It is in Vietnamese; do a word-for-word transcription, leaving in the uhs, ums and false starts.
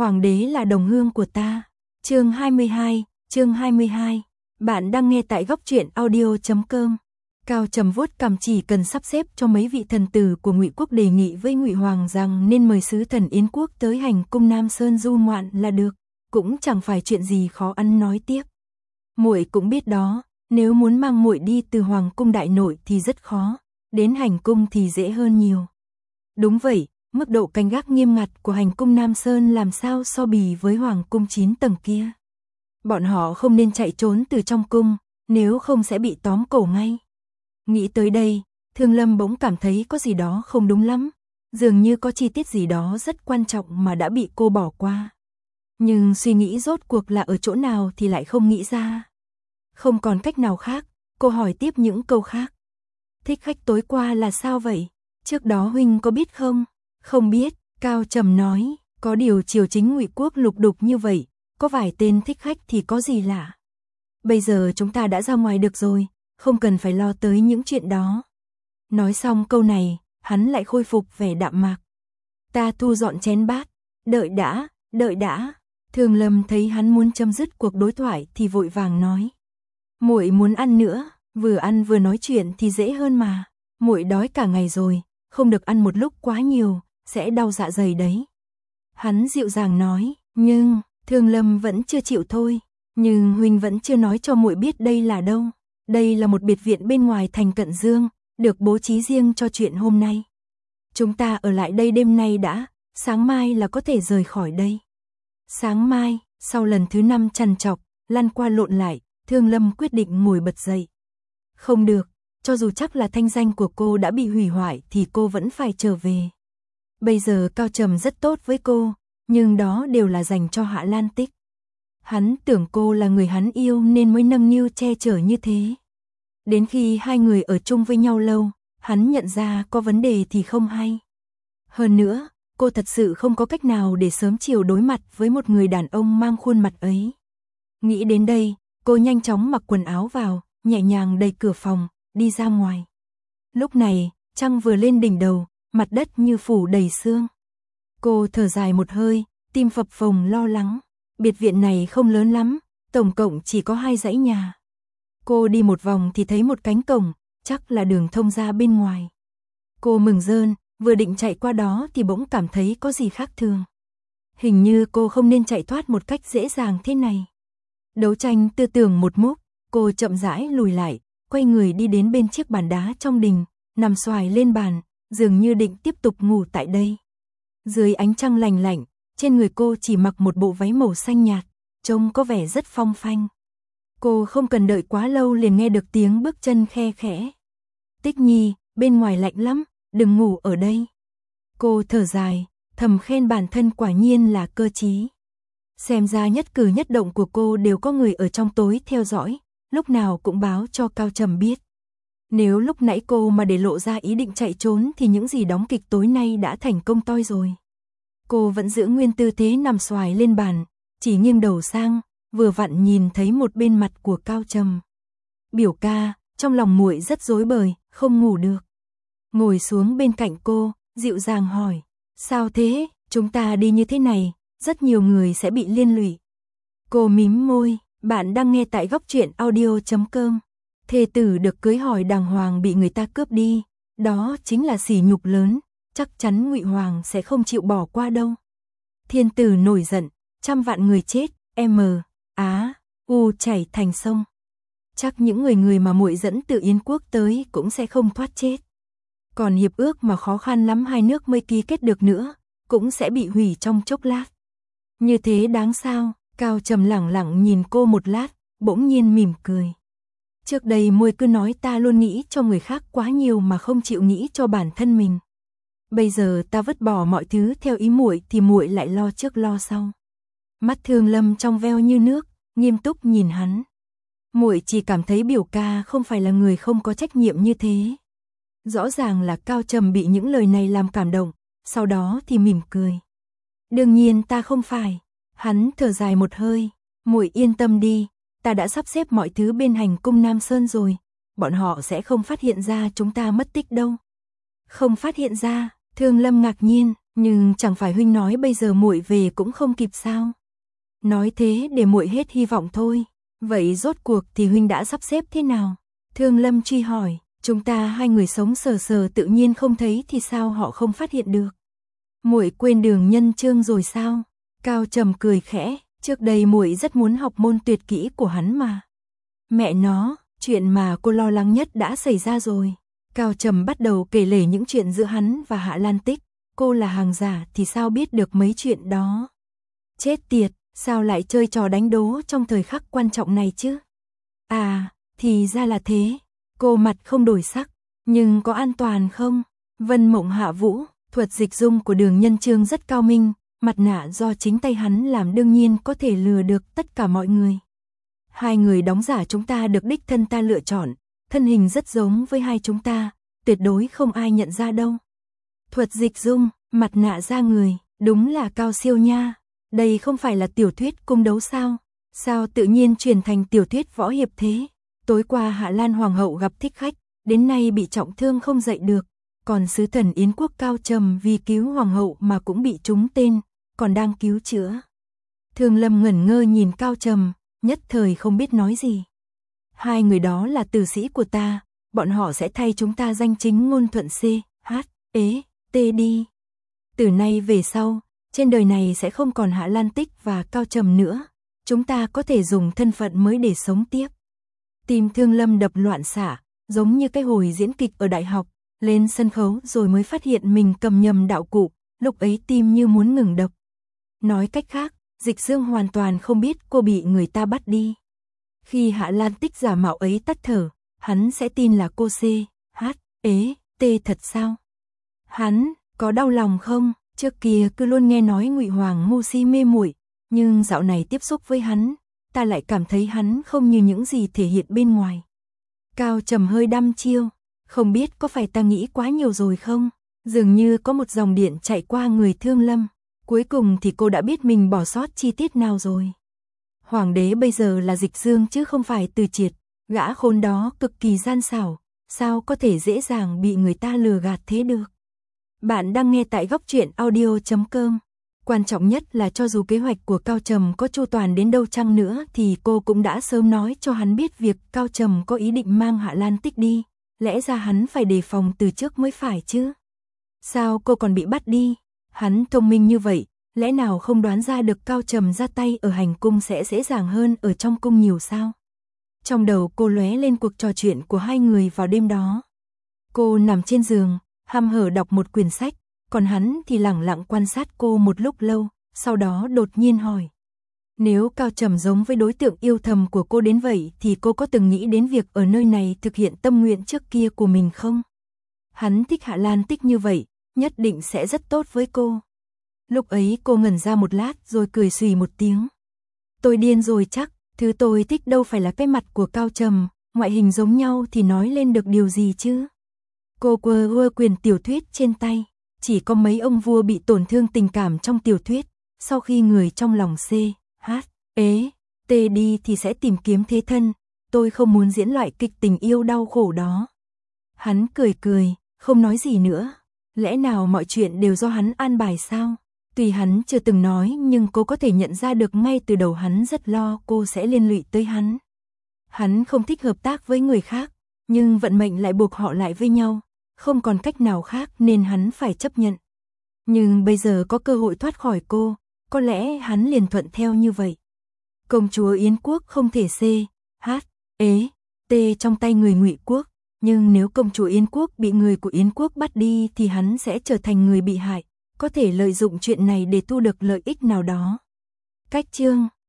Hoàng đế là đồng hương của ta. Chương hai mươi hai, chương hai mươi hai. Bạn đang nghe tại góc truyện audio chấm com. Cao Trầm vuốt cằm, chỉ cần sắp xếp cho mấy vị thần tử của Ngụy quốc đề nghị với Ngụy hoàng rằng nên mời sứ thần Yến quốc tới hành cung Nam Sơn du ngoạn là được, cũng chẳng phải chuyện gì khó ăn nói tiếp. Muội cũng biết đó, nếu muốn mang muội đi từ hoàng cung đại nội thì rất khó, đến hành cung thì dễ hơn nhiều. Đúng vậy, mức độ canh gác nghiêm ngặt của hành cung Nam Sơn làm sao so bì với hoàng cung chín tầng kia. Bọn họ không nên chạy trốn từ trong cung, nếu không sẽ bị tóm cổ ngay. Nghĩ tới đây, Thương Lâm bỗng cảm thấy có gì đó không đúng lắm, dường như có chi tiết gì đó rất quan trọng mà đã bị cô bỏ qua. Nhưng suy nghĩ rốt cuộc là ở chỗ nào thì lại không nghĩ ra. Không còn cách nào khác, cô hỏi tiếp những câu khác. Thích khách tối qua là sao vậy? Trước đó huynh có biết không? Không biết, Cao Trầm nói, có điều triều chính Ngụy quốc lục đục như vậy, có vài tên thích khách thì có gì lạ. Bây giờ chúng ta đã ra ngoài được rồi, không cần phải lo tới những chuyện đó. Nói xong câu này, hắn lại khôi phục vẻ đạm mạc. Ta thu dọn chén bát, đợi đã, đợi đã. Thường Lâm thấy hắn muốn chấm dứt cuộc đối thoại thì vội vàng nói. Muội muốn ăn nữa, vừa ăn vừa nói chuyện thì dễ hơn mà. Muội đói cả ngày rồi, không được ăn một lúc quá nhiều, sẽ đau dạ dày đấy. Hắn dịu dàng nói, nhưng, Thương Lâm vẫn chưa chịu thôi. Nhưng huynh vẫn chưa nói cho muội biết đây là đâu. Đây là một biệt viện bên ngoài thành Cận Dương, được bố trí riêng cho chuyện hôm nay. Chúng ta ở lại đây đêm nay đã, sáng mai là có thể rời khỏi đây. Sáng mai, sau lần thứ năm trằn trọc, lăn qua lộn lại, Thương Lâm quyết định ngồi bật dậy. Không được, cho dù chắc là thanh danh của cô đã bị hủy hoại thì cô vẫn phải trở về. Bây giờ Cao Trầm rất tốt với cô, nhưng đó đều là dành cho Hạ Lan Tích. Hắn tưởng cô là người hắn yêu nên mới nâng niu che chở như thế. Đến khi hai người ở chung với nhau lâu, hắn nhận ra có vấn đề thì không hay. Hơn nữa, cô thật sự không có cách nào để sớm chiều đối mặt với một người đàn ông mang khuôn mặt ấy. Nghĩ đến đây, cô nhanh chóng mặc quần áo vào, nhẹ nhàng đẩy cửa phòng, đi ra ngoài. Lúc này, trăng vừa lên đỉnh đầu, mặt đất như phủ đầy sương. Cô thở dài một hơi, tim phập phồng lo lắng. Biệt viện này không lớn lắm, tổng cộng chỉ có hai dãy nhà. Cô đi một vòng thì thấy một cánh cổng, chắc là đường thông ra bên ngoài. Cô mừng rơn, vừa định chạy qua đó thì bỗng cảm thấy có gì khác thường. Hình như cô không nên chạy thoát một cách dễ dàng thế này. Đấu tranh tư tưởng một mốc, cô chậm rãi lùi lại, quay người đi đến bên chiếc bàn đá trong đình, nằm xoài lên bàn, dường như định tiếp tục ngủ tại đây. Dưới ánh trăng lành lạnh, trên người cô chỉ mặc một bộ váy màu xanh nhạt, trông có vẻ rất phong phanh. Cô không cần đợi quá lâu liền nghe được tiếng bước chân khe khẽ. Tích Nhi, bên ngoài lạnh lắm, đừng ngủ ở đây. Cô thở dài, thầm khen bản thân quả nhiên là cơ trí. Xem ra nhất cử nhất động của cô đều có người ở trong tối theo dõi, lúc nào cũng báo cho Cao Trầm biết. Nếu lúc nãy cô mà để lộ ra ý định chạy trốn thì những gì đóng kịch tối nay đã thành công toi rồi. Cô vẫn giữ nguyên tư thế nằm xoài lên bàn, chỉ nghiêng đầu sang, vừa vặn nhìn thấy một bên mặt của Cao Trầm. Biểu ca, trong lòng muội rất rối bời, không ngủ được. Ngồi xuống bên cạnh cô, dịu dàng hỏi, sao thế, chúng ta đi như thế này, rất nhiều người sẽ bị liên lụy. Cô mím môi, bạn đang nghe tại góc truyện audio chấm com. Thê tử được cưới hỏi đàng hoàng bị người ta cướp đi, đó chính là sỉ nhục lớn, chắc chắn Ngụy hoàng sẽ không chịu bỏ qua đâu. Thiên tử nổi giận, trăm vạn người chết, M, Á, U chảy thành sông. Chắc những người người mà muội dẫn từ Yến quốc tới cũng sẽ không thoát chết. Còn hiệp ước mà khó khăn lắm hai nước mới ký kết được nữa, cũng sẽ bị hủy trong chốc lát. Như thế đáng sao? Cao Trầm lẳng lặng nhìn cô một lát, bỗng nhiên mỉm cười. Trước đây muội cứ nói ta luôn nghĩ cho người khác quá nhiều mà không chịu nghĩ cho bản thân mình. Bây giờ ta vứt bỏ mọi thứ theo ý muội thì muội lại lo trước lo sau. Mắt Thương Lâm trong veo như nước, nghiêm túc nhìn hắn. Muội chỉ cảm thấy biểu ca không phải là người không có trách nhiệm như thế. Rõ ràng là Cao Trầm bị những lời này làm cảm động, sau đó thì mỉm cười. Đương nhiên ta không phải. Hắn thở dài một hơi, muội yên tâm đi, ta đã sắp xếp mọi thứ bên hành cung Nam Sơn rồi, bọn họ sẽ không phát hiện ra chúng ta mất tích đâu. Không phát hiện ra? Thương Lâm ngạc nhiên, Nhưng chẳng phải huynh nói bây giờ muội về cũng không kịp sao? Nói thế để muội hết hy vọng thôi. Vậy rốt cuộc thì huynh đã sắp xếp thế nào? Thương Lâm truy hỏi, chúng ta hai người sống sờ sờ tự nhiên không thấy thì sao họ không phát hiện được? Muội quên Đường Nhân Chương rồi sao? Cao Trầm cười khẽ, trước đây muội rất muốn học môn tuyệt kỹ của hắn mà. Mẹ nó, chuyện mà cô lo lắng nhất đã xảy ra rồi. Cao Trầm bắt đầu kể lể những chuyện giữa hắn và Hạ Lan Tích, cô là hàng giả thì sao biết được mấy chuyện đó. Chết tiệt, sao lại chơi trò đánh đố trong thời khắc quan trọng này chứ? À, thì ra là thế. Cô mặt không đổi sắc, nhưng có an toàn không? Vân Mộng Hạ Vũ, thuật dịch dung của Đường Nhân Chương rất cao minh, mặt nạ do chính tay hắn làm đương nhiên có thể lừa được tất cả mọi người. Hai người đóng giả chúng ta được đích thân ta lựa chọn, thân hình rất giống với hai chúng ta, tuyệt đối không ai nhận ra đâu. Thuật dịch dung, mặt nạ da người, đúng là cao siêu nha. Đây không phải là tiểu thuyết cung đấu sao? Sao tự nhiên chuyển thành tiểu thuyết võ hiệp thế? Tối qua Hạ Lan Hoàng hậu gặp thích khách, đến nay bị trọng thương không dậy được. Còn sứ thần Yến quốc Cao Trầm vì cứu Hoàng hậu mà cũng bị trúng tên, còn đang cứu chữa. Thương Lâm ngẩn ngơ nhìn Cao Trầm, nhất thời không biết nói gì. Hai người đó là tử sĩ của ta, bọn họ sẽ thay chúng ta danh chính ngôn thuận C, H, E, T đi. Từ nay về sau, trên đời này sẽ không còn Hạ Lan Tích và Cao Trầm nữa. Chúng ta có thể dùng thân phận mới để sống tiếp. Tim Thương Lâm đập loạn xạ, giống như cái hồi diễn kịch ở đại học, lên sân khấu rồi mới phát hiện mình cầm nhầm đạo cụ, lúc ấy tim như muốn ngừng đập. Nói cách khác, Dịch Dương hoàn toàn không biết cô bị người ta bắt đi. Khi Hạ Lan Tích giả mạo ấy tắt thở, hắn sẽ tin là cô C, H, E, T thật sao? Hắn có đau lòng không? Trước kia cứ luôn nghe nói Ngụy Hoàng ngu si mê muội, nhưng dạo này tiếp xúc với hắn, ta lại cảm thấy hắn không như những gì thể hiện bên ngoài. Cao Trầm hơi đăm chiêu, không biết có phải ta nghĩ quá nhiều rồi không? Dường như có một dòng điện chạy qua người Thương Lâm, cuối cùng thì cô đã biết mình bỏ sót chi tiết nào rồi. Hoàng đế bây giờ là Dịch Dương chứ không phải Từ Triệt, gã khốn đó cực kỳ gian xảo, sao có thể dễ dàng bị người ta lừa gạt thế được. Bạn đang nghe tại góc truyện audio chấm com. Quan trọng nhất là cho dù kế hoạch của Cao Trầm có chu toàn đến đâu chăng nữa thì cô cũng đã sớm nói cho hắn biết việc Cao Trầm có ý định mang Hạ Lan Tích đi, lẽ ra hắn phải đề phòng từ trước mới phải chứ. Sao cô còn bị bắt đi? Hắn thông minh như vậy, lẽ nào không đoán ra được Cao Trầm ra tay ở hành cung sẽ dễ dàng hơn ở trong cung nhiều sao? Trong đầu cô lóe lên cuộc trò chuyện của hai người vào đêm đó. Cô nằm trên giường, hăm hở đọc một quyển sách, còn hắn thì lẳng lặng quan sát cô một lúc lâu, sau đó đột nhiên hỏi. Nếu Cao Trầm giống với đối tượng yêu thầm của cô đến vậy thì cô có từng nghĩ đến việc ở nơi này thực hiện tâm nguyện trước kia của mình không? Hắn thích Hạ Lan Tích như vậy, nhất định sẽ rất tốt với cô. Lúc ấy cô ngẩn ra một lát rồi cười xùy một tiếng. Tôi điên rồi chắc, thứ tôi thích đâu phải là cái mặt của Cao Trầm, ngoại hình giống nhau thì nói lên được điều gì chứ? Cô quơ quơ quyền tiểu thuyết trên tay, chỉ có mấy ông vua bị tổn thương tình cảm trong tiểu thuyết, sau khi người trong lòng C, H, E, T đi thì sẽ tìm kiếm thế thân, tôi không muốn diễn loại kịch tình yêu đau khổ đó. Hắn cười cười, không nói gì nữa, lẽ nào mọi chuyện đều do hắn an bài sao? Tuy hắn chưa từng nói nhưng cô có thể nhận ra được ngay từ đầu hắn rất lo cô sẽ liên lụy tới hắn. Hắn không thích hợp tác với người khác, nhưng vận mệnh lại buộc họ lại với nhau, không còn cách nào khác nên hắn phải chấp nhận. Nhưng bây giờ có cơ hội thoát khỏi cô, có lẽ hắn liền thuận theo như vậy. Công chúa Yến quốc không thể C, H, E, T trong tay người Ngụy quốc, nhưng nếu công chúa Yến quốc bị người của Yến quốc bắt đi thì hắn sẽ trở thành người bị hại, có thể lợi dụng chuyện này để thu được lợi ích nào đó. Cách chương